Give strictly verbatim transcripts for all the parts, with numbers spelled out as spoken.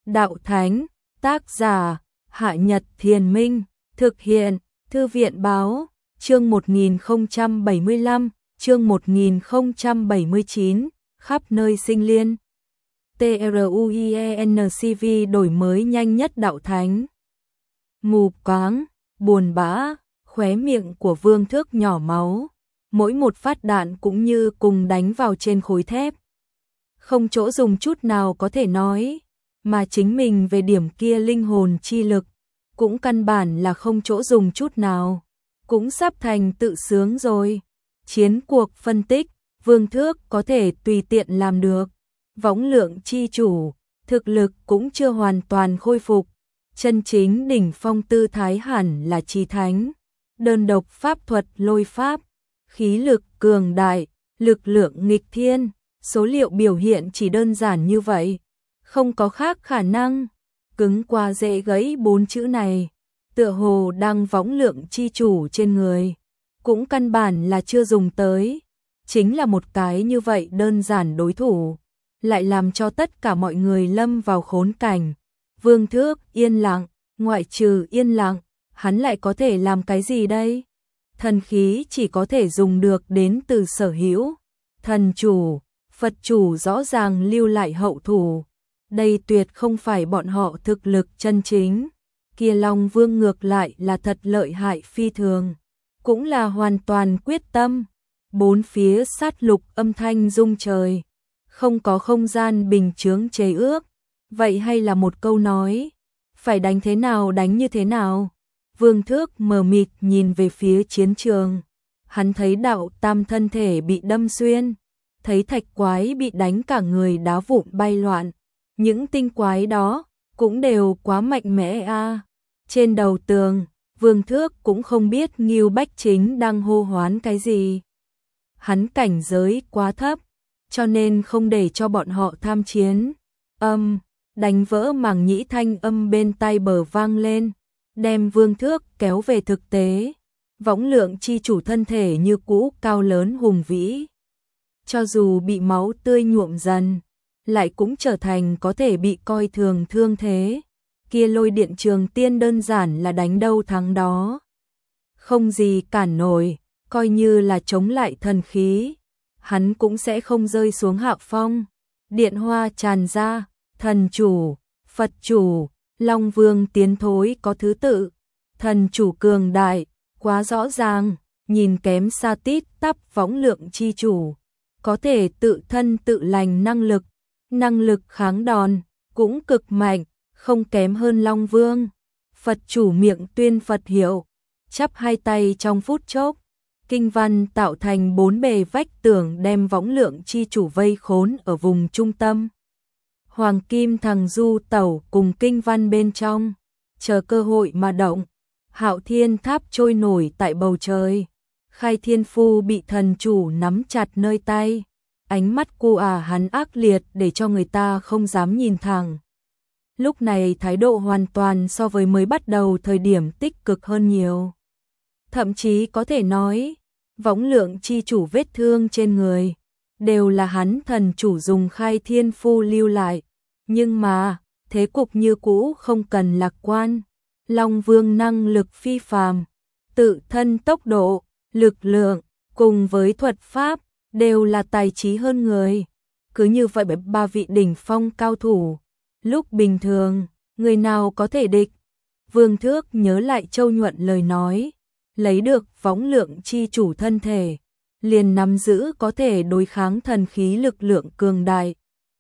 Đạo Thánh, tác giả, Hạ Nhật Thiền Minh, thực hiện, Thư viện Báo, chương một nghìn không trăm bảy mươi lăm, chương một nghìn không trăm bảy mươi chín, khắp nơi sinh liên. TRUIENCV đổi mới nhanh nhất Đạo Thánh. Mù quáng, buồn bã, khóe miệng của Vương Thước nhỏ máu, mỗi một phát đạn cũng như cùng đánh vào trên khối thép. Không chỗ dùng chút nào có thể nói, mà chính mình về điểm kia linh hồn chi lực, cũng căn bản là không chỗ dùng chút nào, cũng sắp thành tự sướng rồi. Chiến cuộc phân tích, Vương Thước có thể tùy tiện làm được, võng lượng chi chủ, thực lực cũng chưa hoàn toàn khôi phục, chân chính đỉnh phong tư thái hẳn là chi thánh, đơn độc pháp thuật lôi pháp, khí lực cường đại, lực lượng nghịch thiên, số liệu biểu hiện chỉ đơn giản như vậy, không có khác khả năng. Cứng qua dễ gãy bốn chữ này, tựa hồ đang võng lượng chi chủ trên người, cũng căn bản là chưa dùng tới, chính là một cái như vậy đơn giản đối thủ, lại làm cho tất cả mọi người lâm vào khốn cảnh. Vương Thước yên lặng, ngoại trừ yên lặng, hắn lại có thể làm cái gì đây? Thần khí chỉ có thể dùng được đến từ sở hữu, thần chủ, Phật chủ rõ ràng lưu lại hậu thủ. Đây tuyệt không phải bọn họ thực lực chân chính. Kia Long Vương ngược lại là thật lợi hại phi thường, cũng là hoàn toàn quyết tâm. Bốn phía sát lục âm thanh rung trời, không có không gian bình chướng chế ước. Vậy hay là một câu nói, phải đánh thế nào đánh như thế nào? Vương Thước mờ mịt nhìn về phía chiến trường, hắn thấy đạo tam thân thể bị đâm xuyên, thấy thạch quái bị đánh cả người đá vụn bay loạn. Những tinh quái đó cũng đều quá mạnh mẽ a. À. Trên đầu tường, Vương Thước cũng không biết Ngưu Bách Chính đang hô hoán cái gì. Hắn cảnh giới quá thấp, cho nên không để cho bọn họ tham chiến. Âm, đánh vỡ màng nhĩ thanh âm bên tai bờ vang lên, đem Vương Thước kéo về thực tế. Võng lượng chi chủ thân thể như cũ cao lớn hùng vĩ, cho dù bị máu tươi nhuộm dần, lại cũng trở thành có thể bị coi thường thương thế. Kia Lôi Điện Trường Tiên đơn giản là đánh đâu thắng đó, không gì cản nổi, coi như là chống lại thần khí, hắn cũng sẽ không rơi xuống hạ phong. Điện hoa tràn ra, thần chủ, Phật chủ, Long Vương tiến thối có thứ tự, thần chủ cường đại, quá rõ ràng, nhìn kém xa tít tắp võng lượng chi chủ, có thể tự thân tự lành năng lực, năng lực kháng đòn, cũng cực mạnh, không kém hơn Long Vương. Phật chủ miệng tuyên Phật hiệu, chắp hai tay trong phút chốc, kinh văn tạo thành bốn bề vách tường đem võng lượng chi chủ vây khốn ở vùng trung tâm. Hoàng kim thằng du tẩu cùng kinh văn bên trong, chờ cơ hội mà động. Hạo Thiên Tháp trôi nổi tại bầu trời, Khai Thiên Phu bị thần chủ nắm chặt nơi tay, ánh mắt cô à hắn ác liệt để cho người ta không dám nhìn thẳng. Lúc này thái độ hoàn toàn so với mới bắt đầu thời điểm tích cực hơn nhiều. Thậm chí có thể nói, võng lượng chi chủ vết thương trên người, đều là hắn thần chủ dùng Khai Thiên Phu lưu lại. Nhưng mà, thế cục như cũ không cần lạc quan. Long Vương năng lực phi phàm, tự thân tốc độ, lực lượng, cùng với thuật pháp, đều là tài trí hơn người. Cứ như vậy bởi ba vị đỉnh phong cao thủ, lúc bình thường, người nào có thể địch? Vương Thước nhớ lại Châu Nhuận lời nói, lấy được võng lượng chi chủ thân thể, liền nắm giữ có thể đối kháng thần khí lực lượng cường đại.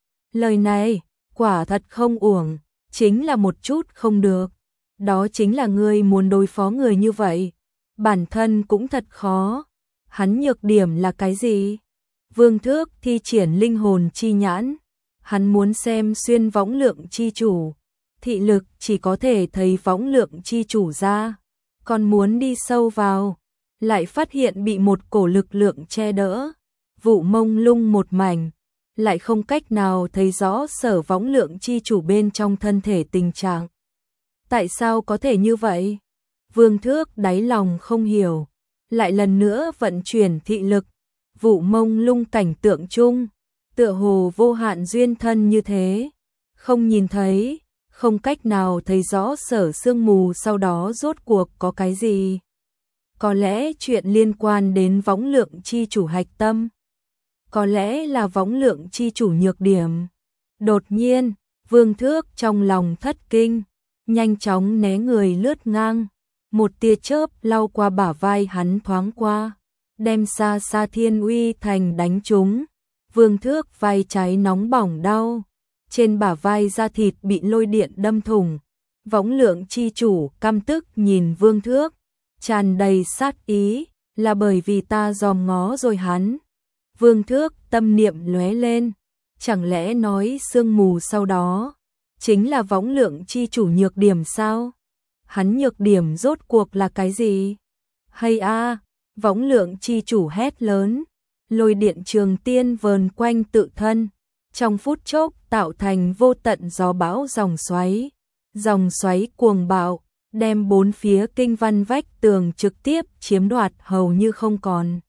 Lời này, quả thật không uổng, chính là một chút không được. Đó chính là ngươi muốn đối phó người như vậy, bản thân cũng thật khó. Hắn nhược điểm là cái gì? Vương Thước thi triển linh hồn chi nhãn, hắn muốn xem xuyên võng lượng chi chủ, thị lực chỉ có thể thấy võng lượng chi chủ ra, còn muốn đi sâu vào, lại phát hiện bị một cổ lực lượng che đỡ, vụ mông lung một mảnh, lại không cách nào thấy rõ sở võng lượng chi chủ bên trong thân thể tình trạng. Tại sao có thể như vậy? Vương Thước đáy lòng không hiểu, lại lần nữa vận chuyển thị lực, vụ mông lung cảnh tượng chung, tựa hồ vô hạn duyên thân như thế, không nhìn thấy, không cách nào thấy rõ sở sương mù sau đó rốt cuộc có cái gì. Có lẽ chuyện liên quan đến võng lượng chi chủ hạch tâm. Có lẽ là võng lượng chi chủ nhược điểm. Đột nhiên, Vương Thước trong lòng thất kinh, nhanh chóng né người lướt ngang. Một tia chớp lau qua bả vai hắn thoáng qua, đem xa xa thiên uy thành đánh trúng. Vương Thước vai trái nóng bỏng đau, trên bả vai da thịt bị lôi điện đâm thủng. Võng lượng chi chủ căm tức nhìn Vương Thước, tràn đầy sát ý, là bởi vì ta dòm ngó rồi hắn. Vương Thước tâm niệm lóe lên, chẳng lẽ nói sương mù sau đó chính là võng lượng chi chủ nhược điểm sao? Hắn nhược điểm rốt cuộc là cái gì? Hay a, võng lượng chi chủ hét lớn, lôi điện trường tiên vờn quanh tự thân, trong phút chốc tạo thành vô tận gió bão dòng xoáy. Dòng xoáy cuồng bạo, đem bốn phía kinh văn vách tường trực tiếp chiếm đoạt hầu như không còn.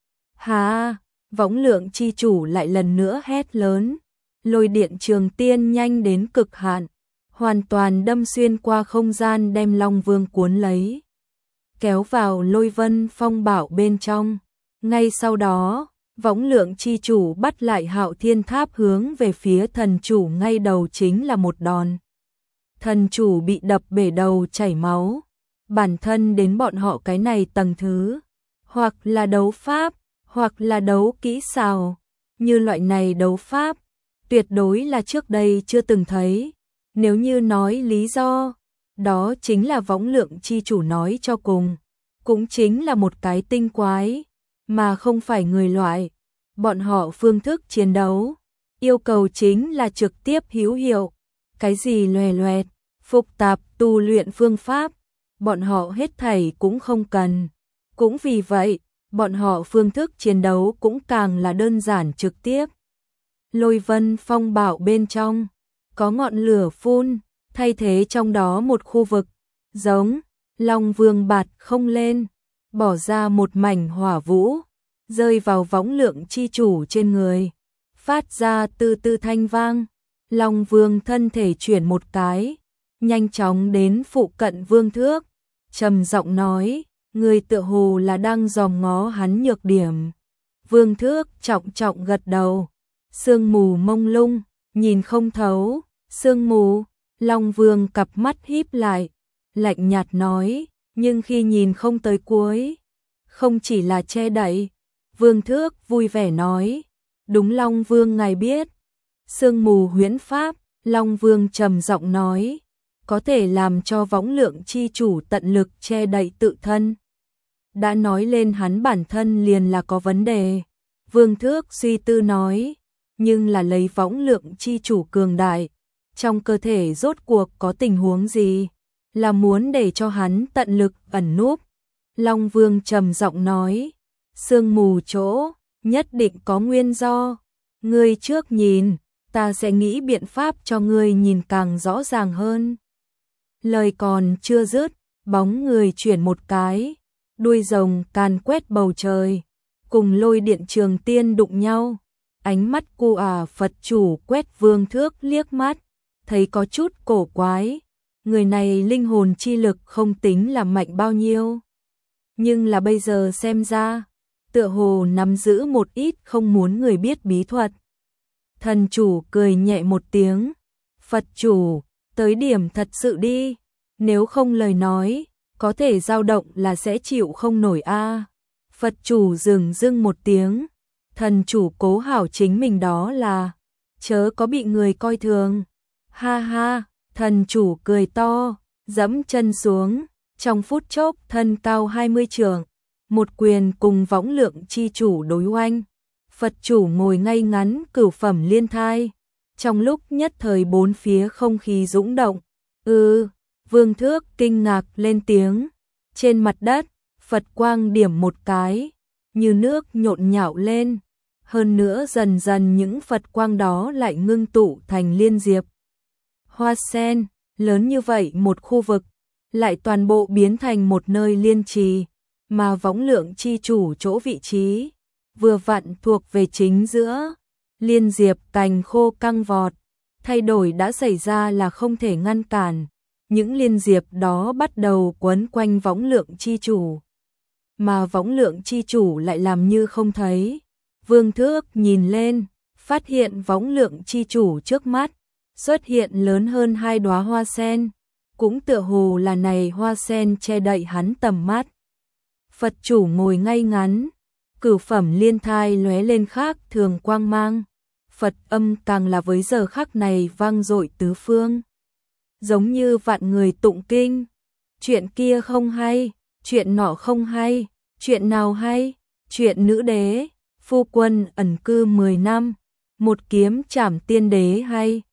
Hà, võng lượng chi chủ lại lần nữa hét lớn, lôi điện trường tiên nhanh đến cực hạn, hoàn toàn đâm xuyên qua không gian đem Long Vương cuốn lấy, kéo vào lôi vân phong bảo bên trong. Ngay sau đó, võng lượng chi chủ bắt lại Hạo Thiên Tháp hướng về phía thần chủ ngay đầu chính là một đòn. Thần chủ bị đập bể đầu chảy máu, bản thân đến bọn họ cái này tầng thứ, hoặc là đấu pháp, hoặc là đấu kỹ xảo, như loại này đấu pháp, tuyệt đối là trước đây chưa từng thấy. Nếu như nói lý do, đó chính là võng lượng chi chủ nói cho cùng, cũng chính là một cái tinh quái, mà không phải người loại. Bọn họ phương thức chiến đấu, yêu cầu chính là trực tiếp hữu hiệu, cái gì loè loẹt, phức tạp tu luyện phương pháp, bọn họ hết thảy cũng không cần. Cũng vì vậy, bọn họ phương thức chiến đấu cũng càng là đơn giản trực tiếp. Lôi vân phong bảo bên trong, có ngọn lửa phun, thay thế trong đó một khu vực, giống, Long Vương bạt không lên, bỏ ra một mảnh hỏa vũ, rơi vào võng lượng chi chủ trên người, phát ra từ từ thanh vang. Long Vương thân thể chuyển một cái, nhanh chóng đến phụ cận Vương Thước, trầm giọng nói, người tựa hồ là đang dòm ngó hắn nhược điểm. Vương Thước trọng trọng gật đầu, sương mù mông lung, nhìn không thấu, sương mù. Long Vương cặp mắt híp lại, lạnh nhạt nói, nhưng khi nhìn không tới cuối, không chỉ là che đậy. Vương Thước vui vẻ nói, đúng Long Vương ngài biết, sương mù huyễn pháp. Long Vương trầm giọng nói, có thể làm cho võng lượng chi chủ tận lực che đậy tự thân. Đã nói lên hắn bản thân liền là có vấn đề. Vương Thước suy tư nói, nhưng là lấy võng lượng chi chủ cường đại, trong cơ thể rốt cuộc có tình huống gì, là muốn để cho hắn tận lực ẩn núp. Long Vương trầm giọng nói, sương mù chỗ, nhất định có nguyên do. Ngươi trước nhìn, ta sẽ nghĩ biện pháp cho ngươi nhìn càng rõ ràng hơn. Lời còn chưa dứt, bóng người chuyển một cái, đuôi rồng càn quét bầu trời, cùng lôi điện trường tiên đụng nhau. Ánh mắt cu à Phật chủ quét Vương Thước liếc mắt, thấy có chút cổ quái. Người này linh hồn chi lực không tính là mạnh bao nhiêu, nhưng là bây giờ xem ra, tựa hồ nắm giữ một ít không muốn người biết bí thuật. Thần chủ cười nhẹ một tiếng, Phật chủ, tới điểm thật sự đi, nếu không lời nói, có thể dao động là sẽ chịu không nổi a. Phật chủ dừng dưng một tiếng, thần chủ cố hảo chính mình đó là, chớ có bị người coi thường. Ha ha, thần chủ cười to, dẫm chân xuống, trong phút chốc thân cao hai mươi trượng, một quyền cùng võng lượng chi chủ đối oanh. Phật chủ ngồi ngay ngắn cửu phẩm liên thai, trong lúc nhất thời bốn phía không khí dũng động. Ừ, Vương Thước kinh ngạc lên tiếng, trên mặt đất, Phật quang điểm một cái, như nước nhộn nhạo lên, hơn nữa dần dần những Phật quang đó lại ngưng tụ thành liên diệp. Hoa sen, lớn như vậy một khu vực, lại toàn bộ biến thành một nơi liên trì, mà võng lượng chi chủ chỗ vị trí, vừa vặn thuộc về chính giữa. Liên diệp cành khô căng vọt, thay đổi đã xảy ra là không thể ngăn cản, những liên diệp đó bắt đầu quấn quanh võng lượng chi chủ. Mà võng lượng chi chủ lại làm như không thấy. Vương Thước nhìn lên, phát hiện võng lượng chi chủ trước mắt, xuất hiện lớn hơn hai đóa hoa sen, cũng tựa hồ là này hoa sen che đậy hắn tầm mắt. Phật chủ ngồi ngay ngắn, cửu phẩm liên thai lóe lên khác thường quang mang, Phật âm càng là với giờ khắc này vang dội tứ phương. Giống như vạn người tụng kinh, chuyện kia không hay, chuyện nọ không hay, chuyện nào hay, chuyện nữ đế, phu quân ẩn cư mười năm, một kiếm trảm tiên đế hay.